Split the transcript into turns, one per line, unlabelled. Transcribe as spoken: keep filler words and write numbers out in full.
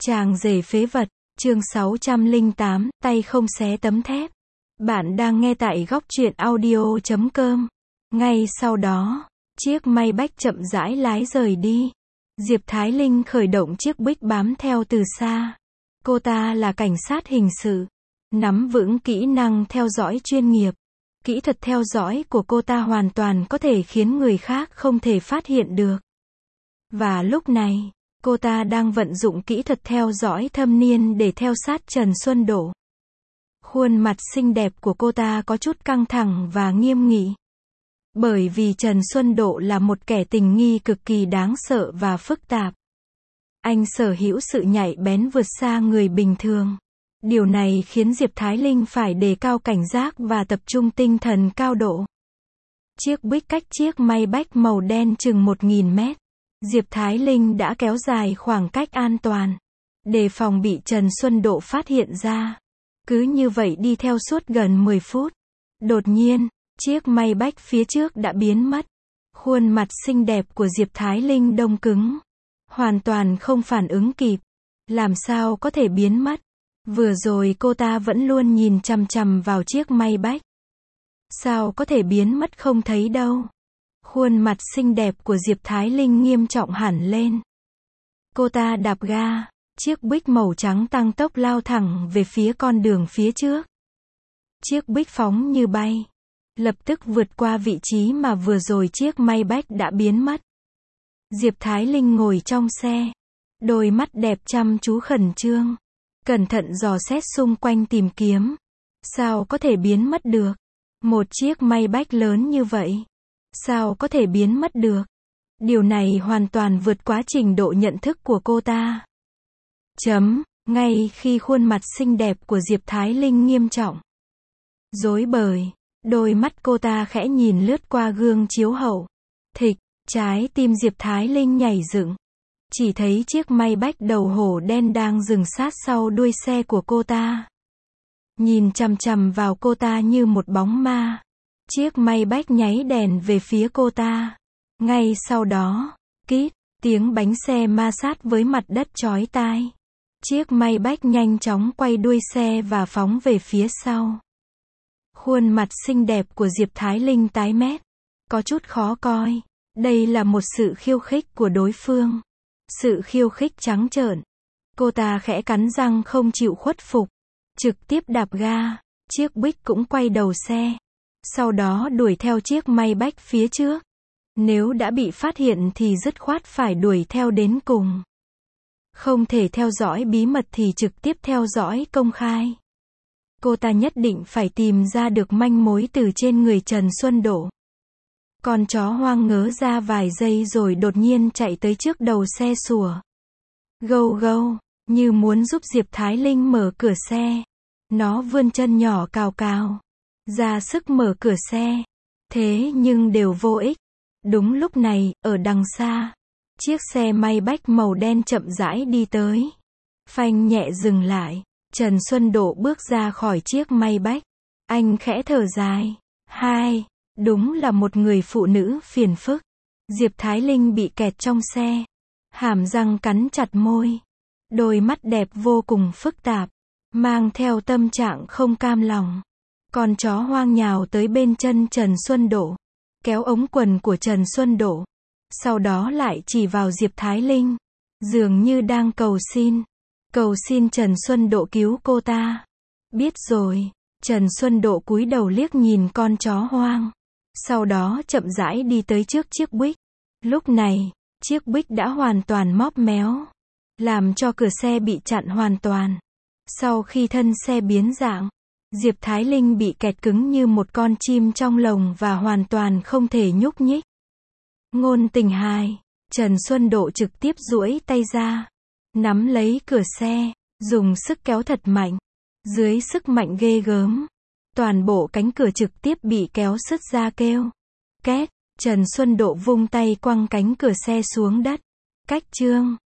Chàng rể phế vật, chương sáu trăm lẻ tám, tay không xé tấm thép. Bạn đang nghe tại góc truyện audio chấm com. Ngay sau đó, chiếc Maybach chậm rãi lái rời đi. Diệp Thái Linh khởi động chiếc Buick bám theo từ xa. Cô ta là cảnh sát hình sự, nắm vững kỹ năng theo dõi chuyên nghiệp. Kỹ thuật theo dõi của cô ta hoàn toàn có thể khiến người khác không thể phát hiện được. Và lúc này, cô ta đang vận dụng kỹ thuật theo dõi thâm niên để theo sát Trần Xuân Độ. Khuôn mặt xinh đẹp của cô ta có chút căng thẳng và nghiêm nghị. Bởi vì Trần Xuân Độ là một kẻ tình nghi cực kỳ đáng sợ và phức tạp. Anh sở hữu sự nhạy bén vượt xa người bình thường. Điều này khiến Diệp Thái Linh phải đề cao cảnh giác và tập trung tinh thần cao độ. Chiếc Buick cách chiếc Maybach màu đen chừng một nghìn mét. Diệp Thái Linh đã kéo dài khoảng cách an toàn, đề phòng bị Trần Xuân Độ phát hiện ra. Cứ như vậy đi theo suốt gần mười phút. Đột nhiên, chiếc Maybach phía trước đã biến mất. Khuôn mặt xinh đẹp của Diệp Thái Linh đông cứng. Hoàn toàn không phản ứng kịp. Làm sao có thể biến mất? Vừa rồi cô ta vẫn luôn nhìn chằm chằm vào chiếc Maybach. Sao có thể biến mất không thấy đâu? Khuôn mặt xinh đẹp của Diệp Thái Linh nghiêm trọng hẳn lên. Cô ta đạp ga, chiếc Buick màu trắng tăng tốc lao thẳng về phía con đường phía trước. Chiếc Buick phóng như bay, lập tức vượt qua vị trí mà vừa rồi chiếc Maybach đã biến mất. Diệp Thái Linh ngồi trong xe, đôi mắt đẹp chăm chú khẩn trương, cẩn thận dò xét xung quanh tìm kiếm. Sao có thể biến mất được? Một chiếc Maybach lớn như vậy, sao có thể biến mất được? Điều này hoàn toàn vượt quá trình độ nhận thức của cô ta. Chấm, ngay khi khuôn mặt xinh đẹp của Diệp Thái Linh nghiêm trọng, rối bời, đôi mắt cô ta khẽ nhìn lướt qua gương chiếu hậu. Thịch, trái tim Diệp Thái Linh nhảy dựng. Chỉ thấy chiếc Maybach đầu hổ đen đang dừng sát sau đuôi xe của cô ta. Nhìn chằm chằm vào cô ta như một bóng ma. Chiếc Maybach nháy đèn về phía cô ta. Ngay sau đó, kít, tiếng bánh xe ma sát với mặt đất chói tai. Chiếc Maybach nhanh chóng quay đuôi xe và phóng về phía sau. Khuôn mặt xinh đẹp của Diệp Thái Linh tái mét, có chút khó coi. Đây là một sự khiêu khích của đối phương. Sự khiêu khích trắng trợn. Cô ta khẽ cắn răng không chịu khuất phục, trực tiếp đạp ga. Chiếc Buick cũng quay đầu xe, sau đó đuổi theo chiếc Maybach phía trước. Nếu đã bị phát hiện thì dứt khoát phải đuổi theo đến cùng. Không thể theo dõi bí mật thì trực tiếp theo dõi công khai. Cô ta nhất định phải tìm ra được manh mối từ trên người Trần Xuân Độ. Con chó hoang ngớ ra vài giây rồi đột nhiên chạy tới trước đầu xe sủa. Gâu gâu, như muốn giúp Diệp Thái Linh mở cửa xe. Nó vươn chân nhỏ cào cào, ra sức mở cửa xe. Thế nhưng đều vô ích. Đúng lúc này, ở đằng xa, chiếc xe Maybach màu đen chậm rãi đi tới. Phanh nhẹ dừng lại. Trần Xuân Độ bước ra khỏi chiếc Maybach. Anh khẽ thở dài. Hai, đúng là một người phụ nữ phiền phức. Diệp Thái Linh bị kẹt trong xe. Hàm răng cắn chặt môi. Đôi mắt đẹp vô cùng phức tạp, mang theo tâm trạng không cam lòng. Con chó hoang nhào tới bên chân Trần Xuân Độ, kéo ống quần của Trần Xuân Độ. Sau đó lại chỉ vào Diệp Thái Linh, dường như đang cầu xin. Cầu xin Trần Xuân Độ cứu cô ta. Biết rồi. Trần Xuân Độ cúi đầu liếc nhìn con chó hoang. Sau đó chậm rãi đi tới trước chiếc Buick. Lúc này, chiếc Buick đã hoàn toàn móp méo, làm cho cửa xe bị chặn hoàn toàn. Sau khi thân xe biến dạng, Diệp Thái Linh bị kẹt cứng như một con chim trong lồng và hoàn toàn không thể nhúc nhích. Ngôn tình hai, Trần Xuân Độ trực tiếp duỗi tay ra, nắm lấy cửa xe, dùng sức kéo thật mạnh. Dưới sức mạnh ghê gớm, toàn bộ cánh cửa trực tiếp bị kéo sứt ra kêu. Két, Trần Xuân Độ vung tay quăng cánh cửa xe xuống đất. Cách chương.